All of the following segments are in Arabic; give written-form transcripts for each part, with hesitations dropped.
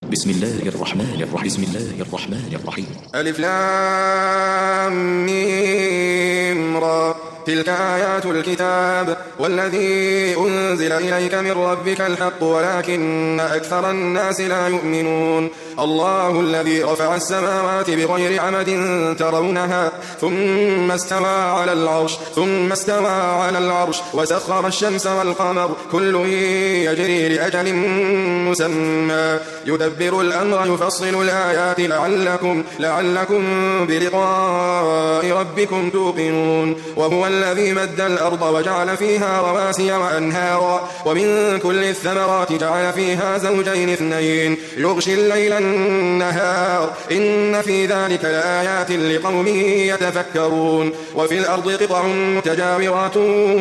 بسم الله الرحمن الرحيم. بسم الله الرحمن الرحيم. ألف لام ميم را. تلك آيات الكتاب والذي أنزل إليك من ربك الحق ولكن أكثر الناس لا يؤمنون. الله الذي رفع السماوات بغير عمد ترونها ثم استوى على العرش وسخر الشمس والقمر كل يجري لأجل مسمى يدبر الأمر يفصل الآيات لعلكم بلقاء ربكم توقنون. وهو الذي مد الأرض وجعل فيها رواسي وأنهارا ومن كل الثمرات جعل فيها زوجين اثنين يغشي الليل النهار إن في ذلك لآيات لقوم يتفكرون. وفي الأرض قطع متجاورات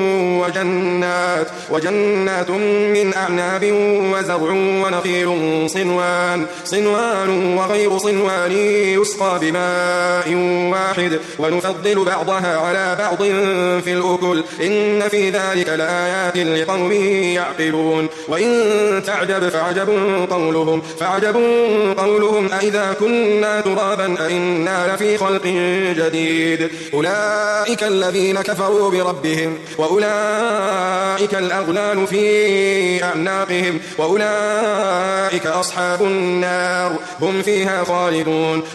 وجنات من أعناب وزرع ونخيل صنوان وغير صنوان يسقى بماء واحد ونفضل بعضها على بعض في الأكل إن في ذلك لآيات لقوم يعقلون. وإن تعجب فعجب قولهم أئذا كنا ترابا أئنا لفي خلق جديد. أولئك الذين كفروا بربهم وأولئك الأغلال في أعناقهم وأولئك أصحاب النار هم فيها خالدون.